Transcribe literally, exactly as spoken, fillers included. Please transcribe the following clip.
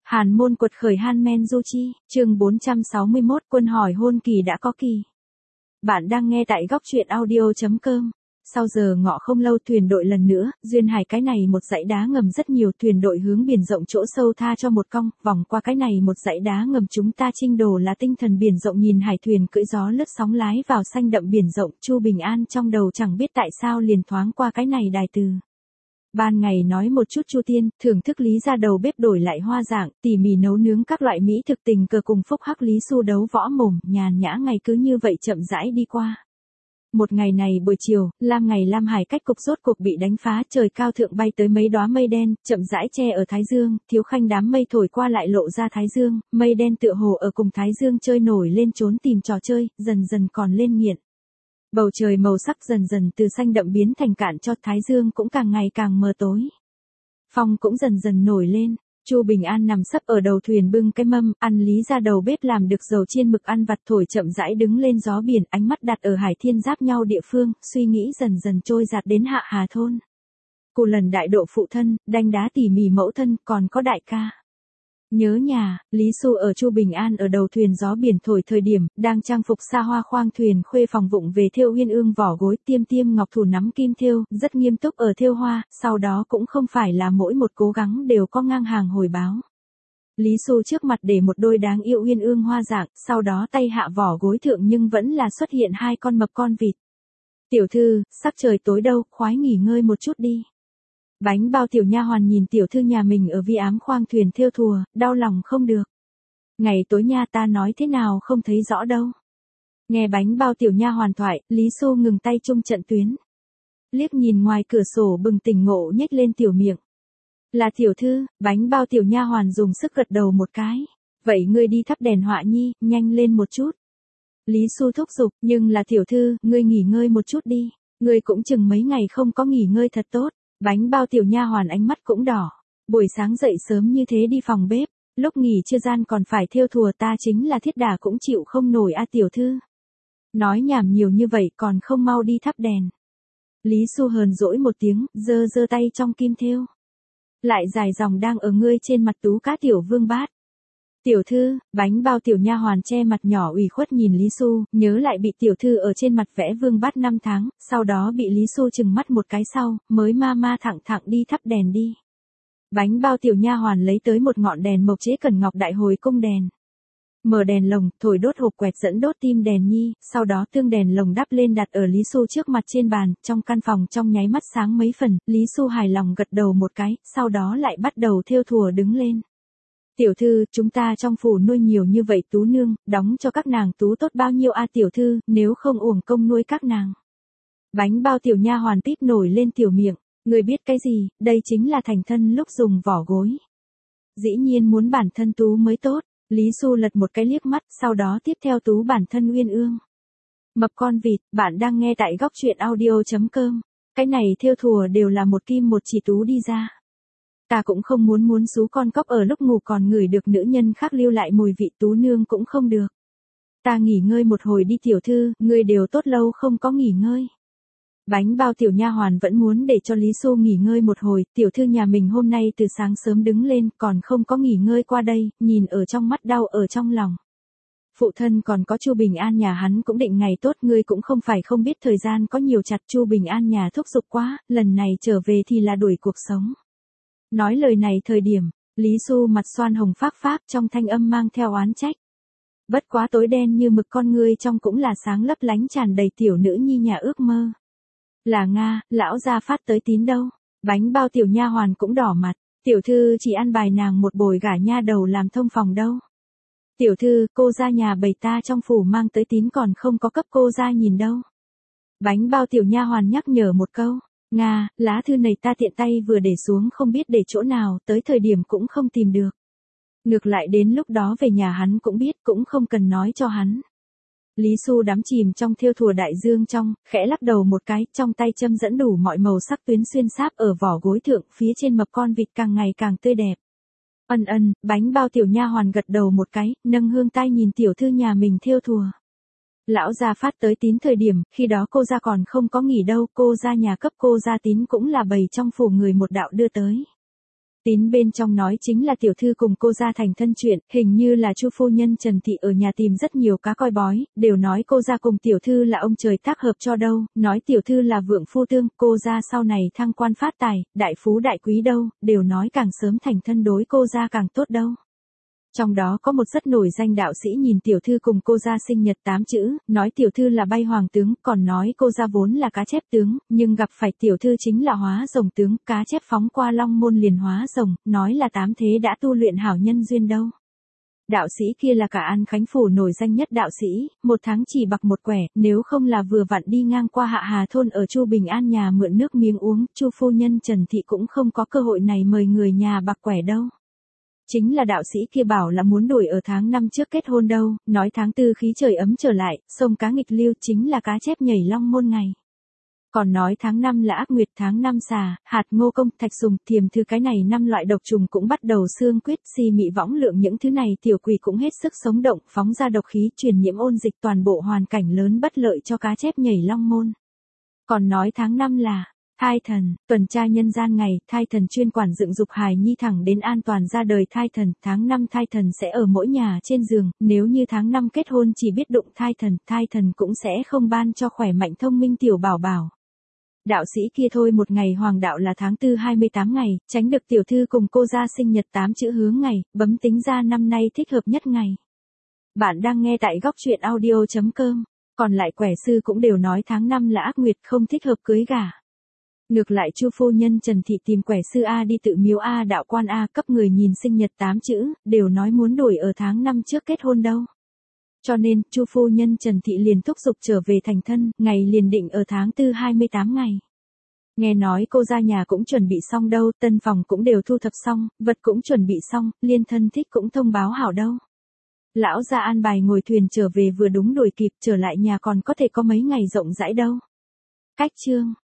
Hàn môn quật khởi Han Men Du Chi, chương bốn trăm sáu mươi mốt, quân hỏi hôn kỳ đã có kỳ. Bạn đang nghe tại góc truyện audio chấm com. Sau giờ ngọ không lâu thuyền đội lần nữa, duyên hải cái này một dãy đá ngầm rất nhiều, thuyền đội hướng biển rộng chỗ sâu tha cho một cong, vòng qua cái này một dãy đá ngầm chúng ta chinh đồ là tinh thần biển rộng, nhìn hải thuyền cưỡi gió lướt sóng lái vào xanh đậm biển rộng, Chu Bình An trong đầu chẳng biết tại sao liền thoáng qua cái này đài từ. Ban ngày nói một chút Chu Tiên, thưởng thức Lý ra đầu bếp đổi lại hoa dạng, tỉ mỉ nấu nướng các loại mỹ thực, tình cờ cùng Phúc Hắc Lý Xu đấu võ mồm, nhàn nhã ngày cứ như vậy chậm rãi đi qua. Một ngày này buổi chiều, Lam ngày Lam Hải cách cục rốt cuộc bị đánh phá, trời cao thượng bay tới mấy đóa mây đen, chậm rãi che ở Thái Dương, thiếu khanh đám mây thổi qua lại lộ ra Thái Dương, mây đen tựa hồ ở cùng Thái Dương chơi nổi lên trốn tìm trò chơi, dần dần còn lên nghiện. Bầu trời màu sắc dần dần từ xanh đậm biến thành cạn cho, Thái Dương cũng càng ngày càng mờ tối. Phong cũng dần dần nổi lên. Chu Bình An nằm sấp ở đầu thuyền bưng cái mâm, ăn Lý ra đầu bếp làm được dầu chiên mực ăn vặt, thổi chậm rãi đứng lên gió biển, ánh mắt đặt ở hải thiên giáp nhau địa phương, suy nghĩ dần dần trôi dạt đến Hạ Hà thôn. Cô lần đại độ phụ thân, đanh đá tỉ mỉ mẫu thân, còn có đại ca. Nhớ nhà, Lý Xu ở Chu Bình An ở đầu thuyền gió biển thổi thời điểm, đang trang phục xa hoa khoang thuyền khuê phòng vụng về thêu uyên ương vỏ gối, tiêm tiêm ngọc thủ nắm kim thêu, rất nghiêm túc ở thêu hoa, sau đó cũng không phải là mỗi một cố gắng đều có ngang hàng hồi báo. Lý Xu trước mặt để một đôi đáng yêu uyên ương hoa dạng, sau đó tay hạ vỏ gối thượng nhưng vẫn là xuất hiện hai con mập con vịt. Tiểu thư, sắc trời tối đâu, khoái nghỉ ngơi một chút đi. Bánh bao tiểu nha hoàn nhìn tiểu thư nhà mình ở vi ám khoang thuyền thêu thùa, đau lòng không được. Ngày tối nha, ta nói thế nào không thấy rõ đâu. Nghe bánh bao tiểu nha hoàn thoại, Lý Xu ngừng tay chung trận tuyến. Liếc nhìn ngoài cửa sổ bừng tỉnh ngộ nhếch lên tiểu miệng. Là tiểu thư, bánh bao tiểu nha hoàn dùng sức gật đầu một cái. Vậy ngươi đi thắp đèn họa nhi, nhanh lên một chút. Lý Xu thúc giục, nhưng là tiểu thư, ngươi nghỉ ngơi một chút đi. Ngươi cũng chừng mấy ngày không có nghỉ ngơi thật tốt. Bánh bao tiểu nha hoàn ánh mắt cũng đỏ. Buổi sáng dậy sớm như thế đi phòng bếp, lúc nghỉ trưa gian còn phải thêu thùa, ta chính là thiết đà cũng chịu không nổi a tiểu thư. Nói nhảm nhiều như vậy còn không mau đi thắp đèn. Lý Xu hờn dỗi một tiếng, giơ giơ tay trong kim thêu. Lại dài dòng đang ở ngươi trên mặt tú cá tiểu vương bát. Tiểu thư, bánh bao tiểu nha hoàn che mặt nhỏ ủy khuất nhìn Lý Xu, nhớ lại bị tiểu thư ở trên mặt vẽ vương bát năm tháng, sau đó bị Lý Xu chừng mắt một cái sau, mới ma ma thẳng thẳng đi thắp đèn đi. Bánh bao tiểu nha hoàn lấy tới một ngọn đèn mộc chế cần ngọc đại hồi cung đèn. Mở đèn lồng, thổi đốt hộp quẹt dẫn đốt tim đèn nhi, sau đó tương đèn lồng đắp lên đặt ở Lý Xu trước mặt trên bàn, trong căn phòng trong nháy mắt sáng mấy phần, Lý Xu hài lòng gật đầu một cái, sau đó lại bắt đầu thêu thùa đứng lên. Tiểu thư, chúng ta trong phủ nuôi nhiều như vậy tú nương, đóng cho các nàng tú tốt bao nhiêu a tiểu thư, nếu không uổng công nuôi các nàng. Bánh bao tiểu nha hoàn tít nổi lên tiểu miệng, người biết cái gì, đây chính là thành thân lúc dùng vỏ gối. Dĩ nhiên muốn bản thân tú mới tốt, Lý Xu lật một cái liếc mắt, sau đó tiếp theo tú bản thân uyên ương. Mập con vịt, bạn đang nghe tại góc truyện audio chấm com, cái này thêu thùa đều là một kim một chỉ tú đi ra. Ta cũng không muốn muốn xú con cóc ở lúc ngủ còn ngửi được nữ nhân khác lưu lại mùi vị, tú nương cũng không được. Ta nghỉ ngơi một hồi đi tiểu thư, ngươi đều tốt lâu không có nghỉ ngơi. Bánh bao tiểu nha hoàn vẫn muốn để cho Lý Xu nghỉ ngơi một hồi, tiểu thư nhà mình hôm nay từ sáng sớm đứng lên còn không có nghỉ ngơi qua đây, nhìn ở trong mắt đau ở trong lòng. Phụ thân còn có Chu Bình An nhà hắn cũng định ngày tốt, ngươi cũng không phải không biết thời gian có nhiều chặt, Chu Bình An nhà thúc giục quá, lần này trở về thì là đuổi cuộc sống. Nói lời này thời điểm, Lý Xu mặt xoan hồng phác phác, trong thanh âm mang theo oán trách. Bất quá tối đen như mực con ngươi trong cũng là sáng lấp lánh tràn đầy tiểu nữ nhi nhà ước mơ. Là Nga, lão gia phát tới tín đâu. Bánh bao tiểu nha hoàn cũng đỏ mặt, tiểu thư chỉ ăn bài nàng một bồi gả nha đầu làm thông phòng đâu. Tiểu thư, cô ra nhà bầy ta trong phủ mang tới tín còn không có cấp cô ra nhìn đâu. Bánh bao tiểu nha hoàn nhắc nhở một câu. Nga, lá thư này ta tiện tay vừa để xuống không biết để chỗ nào, tới thời điểm cũng không tìm được. Ngược lại đến lúc đó về nhà hắn cũng biết, cũng không cần nói cho hắn. Lý Xu đắm chìm trong thêu thùa đại dương trong, khẽ lắc đầu một cái, trong tay châm dẫn đủ mọi màu sắc tuyến xuyên sáp ở vỏ gối thượng, phía trên mập con vịt càng ngày càng tươi đẹp. Ân ân, bánh bao tiểu nha hoàn gật đầu một cái, nâng hương tai nhìn tiểu thư nhà mình thêu thùa. Lão gia phát tới tín thời điểm, khi đó cô gia còn không có nghỉ đâu, cô gia nhà cấp cô gia tín cũng là bầy trong phủ người một đạo đưa tới. Tín bên trong nói chính là tiểu thư cùng cô gia thành thân chuyện, hình như là Chu phu nhân Trần Thị ở nhà tìm rất nhiều cá coi bói, đều nói cô gia cùng tiểu thư là ông trời tác hợp cho đâu, nói tiểu thư là vượng phu tương, cô gia sau này thăng quan phát tài, đại phú đại quý đâu, đều nói càng sớm thành thân đối cô gia càng tốt đâu. Trong đó có một rất nổi danh đạo sĩ nhìn tiểu thư cùng cô gia sinh nhật tám chữ, nói tiểu thư là bay hoàng tướng, còn nói cô gia vốn là cá chép tướng, nhưng gặp phải tiểu thư chính là hóa rồng tướng, cá chép phóng qua long môn liền hóa rồng, nói là tám thế đã tu luyện hảo nhân duyên đâu. Đạo sĩ kia là cả An Khánh Phủ nổi danh nhất đạo sĩ, một tháng chỉ bạc một quẻ, nếu không là vừa vặn đi ngang qua Hạ Hà thôn ở Chu Bình An nhà mượn nước miếng uống, Chu phu nhân Trần Thị cũng không có cơ hội này mời người nhà bạc quẻ đâu. Chính là đạo sĩ kia bảo là muốn đổi ở tháng năm trước kết hôn đâu, nói tháng tư khí trời ấm trở lại, sông cá nghịch lưu chính là cá chép nhảy long môn ngày. Còn nói tháng năm là ác nguyệt, tháng năm xà, hạt ngô công, thạch sùng, thiềm thư cái này năm loại độc trùng cũng bắt đầu xương quyết, si mị võng lượng những thứ này tiểu quỷ cũng hết sức sống động, phóng ra độc khí, truyền nhiễm ôn dịch, toàn bộ hoàn cảnh lớn bất lợi cho cá chép nhảy long môn. Còn nói tháng năm là thai thần, tuần tra nhân gian ngày, thai thần chuyên quản dựng dục hài nhi thẳng đến an toàn ra đời thai thần, tháng năm thai thần sẽ ở mỗi nhà trên giường, nếu như tháng năm kết hôn chỉ biết đụng thai thần, thai thần cũng sẽ không ban cho khỏe mạnh thông minh tiểu bảo bảo. Đạo sĩ kia thôi một ngày hoàng đạo là tháng tư hai mươi tám ngày, tránh được tiểu thư cùng cô gia sinh nhật tám chữ hướng ngày, bấm tính ra năm nay thích hợp nhất ngày. Bạn đang nghe tại góc truyện audio chấm com, còn lại quẻ sư cũng đều nói tháng năm là ác nguyệt không thích hợp cưới gả. Ngược lại Chu phu nhân Trần Thị tìm quẻ sư A đi tự miếu A đạo quan A cấp người nhìn sinh nhật tám chữ, đều nói muốn đổi ở tháng năm trước kết hôn đâu. Cho nên, Chu phu nhân Trần Thị liền thúc giục trở về thành thân, ngày liền định ở tháng tư hai mươi tám ngày. Nghe nói cô gia nhà cũng chuẩn bị xong đâu, tân phòng cũng đều thu thập xong, vật cũng chuẩn bị xong, liên thân thích cũng thông báo hảo đâu. Lão gia an bài ngồi thuyền trở về vừa đúng đuổi kịp, trở lại nhà còn có thể có mấy ngày rộng rãi đâu. Cách chương